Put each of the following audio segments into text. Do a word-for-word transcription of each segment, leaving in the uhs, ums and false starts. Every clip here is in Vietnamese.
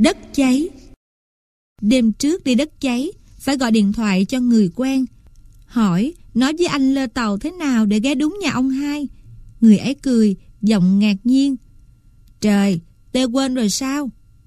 Đất cháy. Đêm trước đi đất cháy, phải gọi điện thoại cho người quen, hỏi nói với anh lơ tàu thế nào để ghé đúng nhà ông hai. Người ấy cười, giọng ngạc nhiên: Trời, tê quên rồi sao?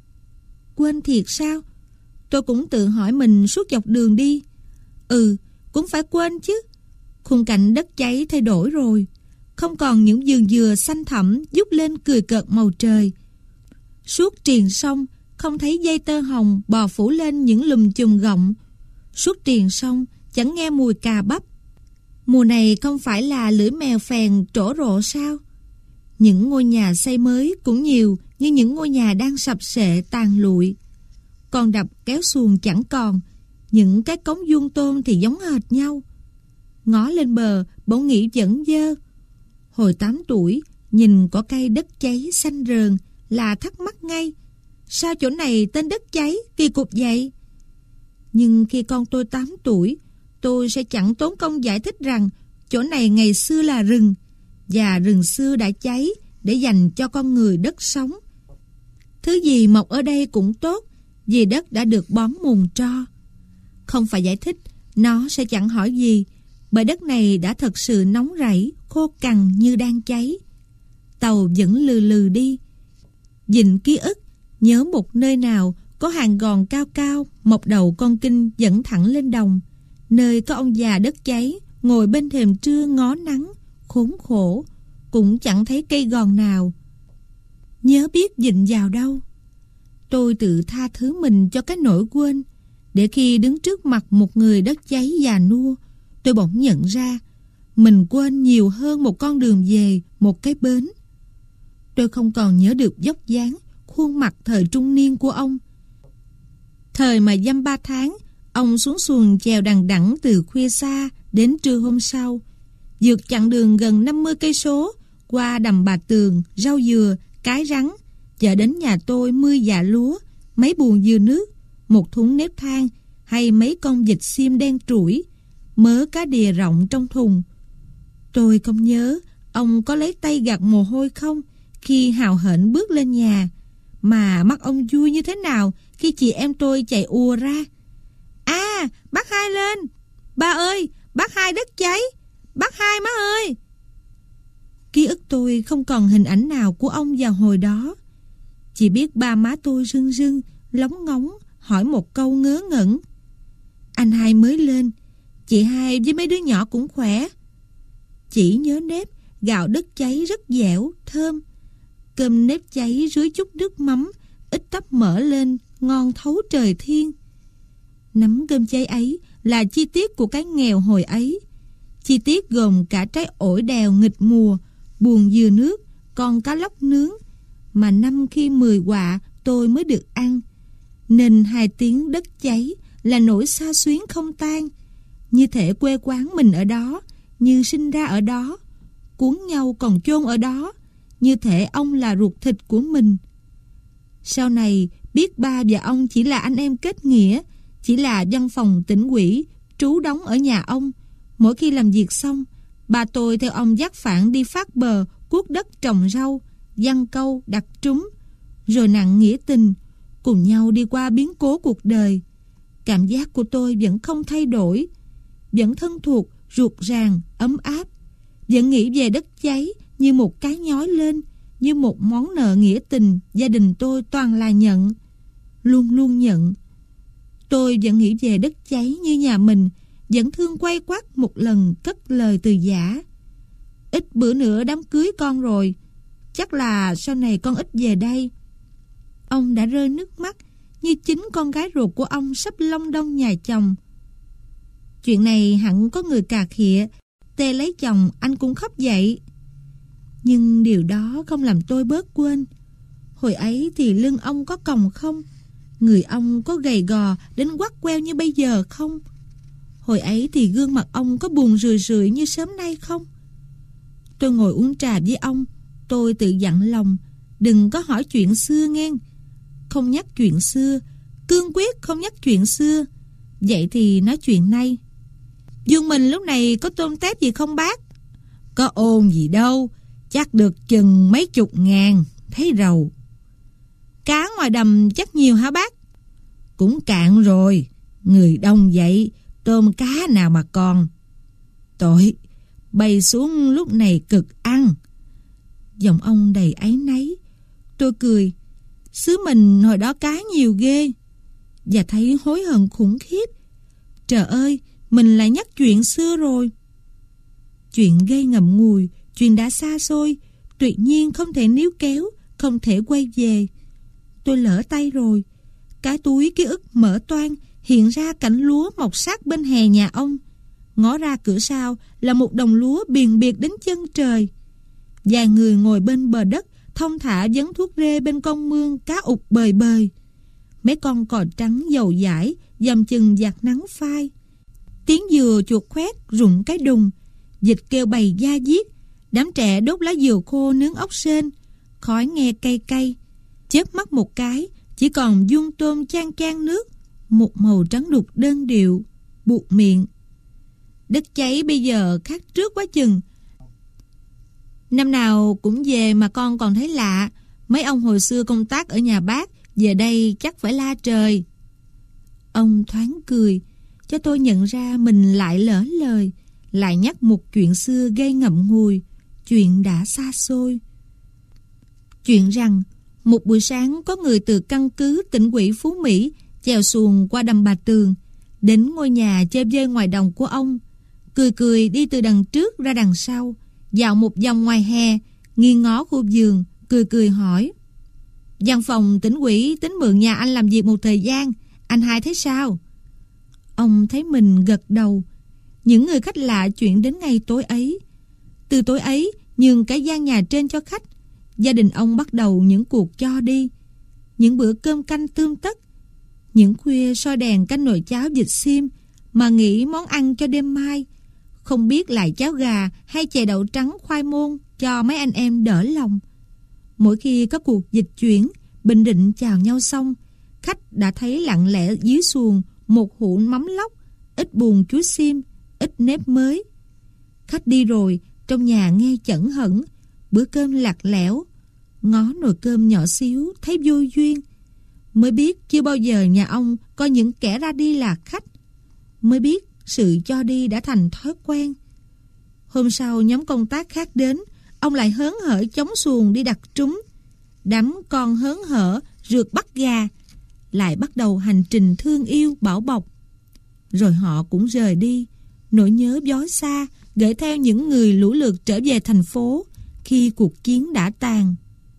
Quên thiệt sao? Tôi cũng tự hỏi mình suốt dọc đường đi. Ừ, cũng phải quên chứ. Khung cảnh đất cháy thay đổi rồi. Không còn những vườn dừa xanh thẳm vút lên cười cợt màu trời. Suốt triền sông không thấy dây tơ hồng bò phủ lên những lùm chùm gọng. Suốt triền sông chẳng nghe mùi cà bắp. Mùa này không phải là lưỡi mèo phèn trổ rộ sao? Những ngôi nhà xây mới cũng nhiều, như những ngôi nhà đang sập sệ tàn lụi. Con đập kéo xuồng chẳng còn, những cái cống vuông tôm thì giống hệt nhau. Ngó lên bờ bỗng nghĩ vẫn dơ. Hồi tám tuổi, nhìn cỏ cây đất cháy xanh rờn là thắc mắc ngay, sao chỗ này tên đất cháy kỳ cục vậy? Nhưng khi con tôi tám tuổi, tôi sẽ chẳng tốn công giải thích rằng chỗ này ngày xưa là rừng, và rừng xưa đã cháy để dành cho con người đất sống. Thứ gì mọc ở đây cũng tốt, vì đất đã được bón mùn tro. Không phải giải thích, nó sẽ chẳng hỏi gì, bởi đất này đã thật sự nóng rẫy, khô cằn như đang cháy. Tàu vẫn lừ lừ đi. Dình ký ức, nhớ một nơi nào có hàng gòn cao cao, mọc đầu con kinh dẫn thẳng lên đồng, nơi có ông già đất cháy ngồi bên thềm trưa ngó nắng, khốn khổ, cũng chẳng thấy cây gòn nào. Nhớ biết dình vào đâu. Tôi tự tha thứ mình cho cái nỗi quên, để khi đứng trước mặt một người đất cháy già nua, tôi bỗng nhận ra mình quên nhiều hơn một con đường về, một cái bến. Tôi không còn nhớ được vóc dáng, khuôn mặt thời trung niên của ông. Thời mà dăm ba tháng, ông xuống xuồng chèo đằng đẵng từ khuya xa đến trưa hôm sau, vượt chặng đường gần năm mươi cây số, qua đầm Bà Tường, rau dừa, cái rắn, chở đến nhà tôi mươi dạ lúa, mấy buồng dừa nước, một thúng nếp than hay mấy con vịt xiêm đen trũi, mớ cá đìa rộng trong thùng. Tôi không nhớ ông có lấy tay gạt mồ hôi không khi hào hển bước lên nhà, mà mắt ông vui như thế nào khi chị em tôi chạy ùa ra: À, bác Hai lên! Ba ơi, bác Hai đất cháy! Bác Hai má ơi! Ký ức tôi không còn hình ảnh nào của ông vào hồi đó. Chỉ biết ba má tôi rưng rưng, lóng ngóng hỏi một câu ngớ ngẩn: Anh Hai mới lên, chị Hai với mấy đứa nhỏ cũng khỏe. Chỉ nhớ nếp, gạo đất cháy rất dẻo, thơm. Cơm nếp cháy rưới chút nước mắm, ít tắp mỡ lên, ngon thấu trời thiên. Nắm cơm cháy ấy là chi tiết của cái nghèo hồi ấy. Chi tiết gồm cả trái ổi đèo nghịch mùa, buồng dừa nước, con cá lóc nướng, mà năm khi mười quạ tôi mới được ăn. Nên hai tiếng đất cháy là nỗi xa xuyến không tan, như thể quê quán mình ở đó, như sinh ra ở đó, cuốn nhau còn chôn ở đó, như thể ông là ruột thịt của mình. Sau này biết ba và ông chỉ là anh em kết nghĩa, chỉ là văn phòng tỉnh ủy trú đóng ở nhà ông. Mỗi khi làm việc xong, ba tôi theo ông dắt phản đi phát bờ, cuốc đất trồng rau, giăng câu, đặt trúng, rồi nặng nghĩa tình, cùng nhau đi qua biến cố cuộc đời. Cảm giác của tôi vẫn không thay đổi, vẫn thân thuộc, ruột ràng, ấm áp, vẫn nghĩ về đất cháy như một cái nhói lên, như một món nợ nghĩa tình gia đình tôi toàn là nhận, luôn luôn nhận. Tôi vẫn nghĩ về đất cháy như nhà mình, vẫn thương quay quắt một lần cất lời từ giả: Ít bữa nữa đám cưới con rồi, chắc là sau này con ít về đây. Ông đã rơi nước mắt, như chính con gái ruột của ông sắp long đong nhà chồng. Chuyện này hẳn có người cà khịa, tê lấy chồng anh cũng khóc vậy. Nhưng điều đó không làm tôi bớt quên. Hồi ấy thì lưng ông có còng không? Người ông có gầy gò đến quắt queo như bây giờ không? Hồi ấy thì gương mặt ông có buồn rười rượi như sớm nay không? Tôi ngồi uống trà với ông, tôi tự dặn lòng đừng có hỏi chuyện xưa nghe. Không nhắc chuyện xưa, cương quyết không nhắc chuyện xưa. Vậy thì nói chuyện nay. Dương mình lúc này có tôm tép gì không bác? Có ôn gì đâu, chắc được chừng mấy chục ngàn, thấy rầu. Cá ngoài đầm chắc nhiều hả bác? Cũng cạn rồi. Người đông vậy, tôm cá nào mà còn. Tội, bay xuống lúc này cực ăn. Giọng ông đầy áy náy. Tôi cười. Xứ mình hồi đó cá nhiều ghê. Và thấy hối hận khủng khiếp. Trời ơi, mình lại nhắc chuyện xưa rồi. Chuyện gây ngậm ngùi, chuyện đã xa xôi, tuyệt nhiên không thể níu kéo, không thể quay về. Tôi lỡ tay rồi. Cái túi ký ức mở toang, hiện ra cảnh lúa mọc sát bên hè nhà ông. Ngó ra cửa sau là một đồng lúa biền biệt đến chân trời. Vài người ngồi bên bờ đất, thong thả vấn thuốc rê bên con mương cá ụt bời bời. Mấy con cò trắng dầu dãi dầm chừng dạt nắng phai. Tiếng dừa chuột khoét rụng cái đùng. Vịt kêu bầy da diết. Đám trẻ đốt lá dừa khô nướng ốc sên. Khói nghe cay cay. Chớp mắt một cái, chỉ còn dung tôm chan chan nước, một màu trắng đục đơn điệu, buộc miệng. Đất cháy bây giờ khác trước quá chừng. Năm nào cũng về mà con còn thấy lạ. Mấy ông hồi xưa công tác ở nhà bác, về đây chắc phải la trời. Ông thoáng cười, cho tôi nhận ra mình lại lỡ lời, lại nhắc một chuyện xưa gây ngậm ngùi, chuyện đã xa xôi. Chuyện rằng một buổi sáng có người từ căn cứ tỉnh ủy Phú Mỹ chèo xuồng qua đầm Bà Tường, đến ngôi nhà chơi vơi ngoài đồng của ông, cười cười đi từ đằng trước ra đằng sau, dạo một vòng ngoài hè, nghiêng ngó khu vườn, cười cười hỏi: "Văn phòng tỉnh ủy tính mượn nhà anh làm việc một thời gian, anh hai thấy sao?" Ông thấy mình gật đầu. Những người khách lạ chuyển đến ngay tối ấy. Từ tối ấy, nhường cái gian nhà trên cho khách, gia đình ông bắt đầu những cuộc cho đi, những bữa cơm canh tươm tất, những khuya soi đèn canh nồi cháo vịt xiêm mà nghĩ món ăn cho đêm mai, không biết lại cháo gà hay chè đậu trắng khoai môn cho mấy anh em đỡ lòng. Mỗi khi có cuộc dịch chuyển, bình định chào nhau xong, khách đã thấy lặng lẽ dưới xuồng một hũ mắm lóc, ít buồn chuối xiêm, ít nếp mới. Khách đi rồi, trong nhà nghe chẩn hẩn, bữa cơm lạc lẽo, ngó nồi cơm nhỏ xíu thấy vô duyên. Mới biết chưa bao giờ nhà ông có những kẻ ra đi là khách. Mới biết sự cho đi đã thành thói quen. Hôm sau nhóm công tác khác đến, ông lại hớn hở chống xuồng đi đặt trúng. Đám con hớn hở rượt bắt gà, lại bắt đầu hành trình thương yêu bảo bọc. Rồi họ cũng rời đi, nỗi nhớ vói xa gửi theo những người lũ lượt trở về thành phố khi cuộc chiến đã tàn.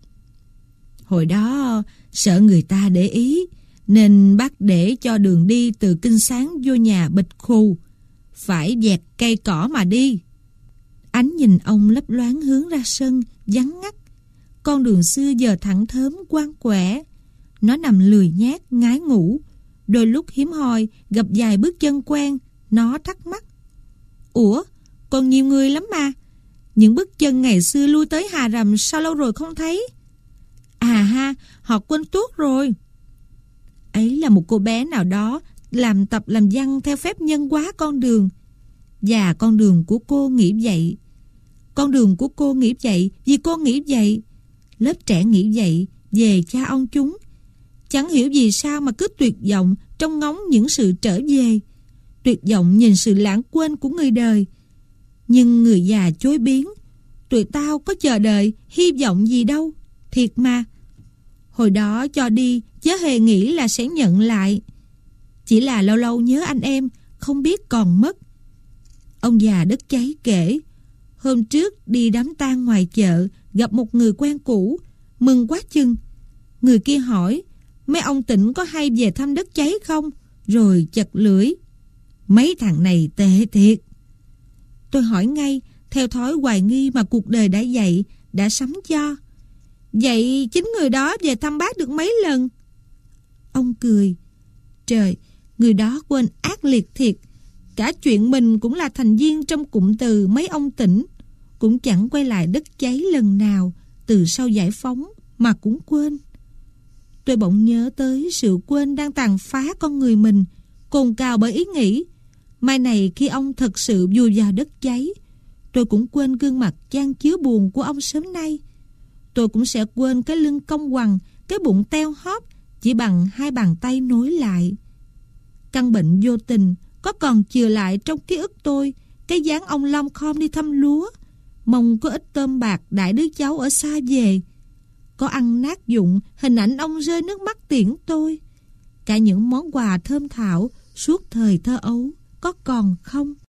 Hồi đó sợ người ta để ý, nên bác để cho đường đi từ Kinh Sáng vô nhà bịch khù, phải dẹt cây cỏ mà đi. Ánh nhìn ông lấp loáng hướng ra sân vắng ngắt. Con đường xưa giờ thẳng thớm quang quẻ. Nó nằm lười nhác ngái ngủ. Đôi lúc hiếm hoi gặp vài bước chân quen, nó thắc mắc: "Ủa, còn nhiều người lắm mà. Những bước chân ngày xưa lui tới Hà Rầm sao lâu rồi không thấy? À ha, họ quên tuốt rồi." Ấy là một cô bé nào đó làm tập làm văn theo phép nhân hóa con đường. Và con đường của cô nghĩ vậy. Con đường của cô nghĩ vậy vì cô nghĩ vậy. Lớp trẻ nghĩ vậy về cha ông chúng. Chẳng hiểu vì sao mà cứ tuyệt vọng trong ngóng những sự trở về. Tuyệt vọng nhìn sự lãng quên của người đời. Nhưng người già chối biến: "Tụi tao có chờ đợi hy vọng gì đâu, thiệt mà. Hồi đó cho đi chớ hề nghĩ là sẽ nhận lại. Chỉ là lâu lâu nhớ anh em, không biết còn mất." Ông già đất cháy kể: "Hôm trước đi đám tang ngoài chợ, gặp một người quen cũ, mừng quá chừng. Người kia hỏi: mấy ông tỉnh có hay về thăm đất cháy không? Rồi chật lưỡi: mấy thằng này tệ thiệt." Tôi hỏi ngay, theo thói hoài nghi mà cuộc đời đã dạy, đã sắm cho: "Vậy chính người đó về thăm bác được mấy lần?" Ông cười: "Trời, người đó quên ác liệt thiệt. Cả chuyện mình cũng là thành viên trong cụm từ mấy ông tỉnh, cũng chẳng quay lại đất cháy lần nào từ sau giải phóng mà cũng quên." Tôi bỗng nhớ tới sự quên đang tàn phá con người mình, cồn cào bởi ý nghĩ: mai này khi ông thật sự vùi vào đất cháy, tôi cũng quên gương mặt chan chứa buồn của ông sớm nay. Tôi cũng sẽ quên cái lưng cong quằn, cái bụng teo hóp chỉ bằng hai bàn tay nối lại. Căn bệnh vô tình có còn chừa lại trong ký ức tôi cái dáng ông lom khom đi thăm lúa, mong có ít tôm bạc đãi đứa cháu ở xa về. Có ăn nát dụng hình ảnh ông rơi nước mắt tiễn tôi. Cả những món quà thơm thảo suốt thời thơ ấu có còn không?